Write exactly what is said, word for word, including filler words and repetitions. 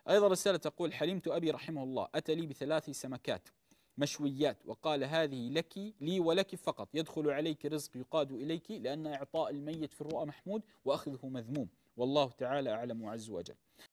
أيضا رسالة تقول: حلمت أبي رحمه الله أتى لي بثلاث سمكات مشويات وقال: هذه لك لي ولك فقط، يدخل عليك رزق يقاد إليك، لأن إعطاء الميت في الرؤى محمود وأخذه مذموم، والله تعالى أعلم عز وجل.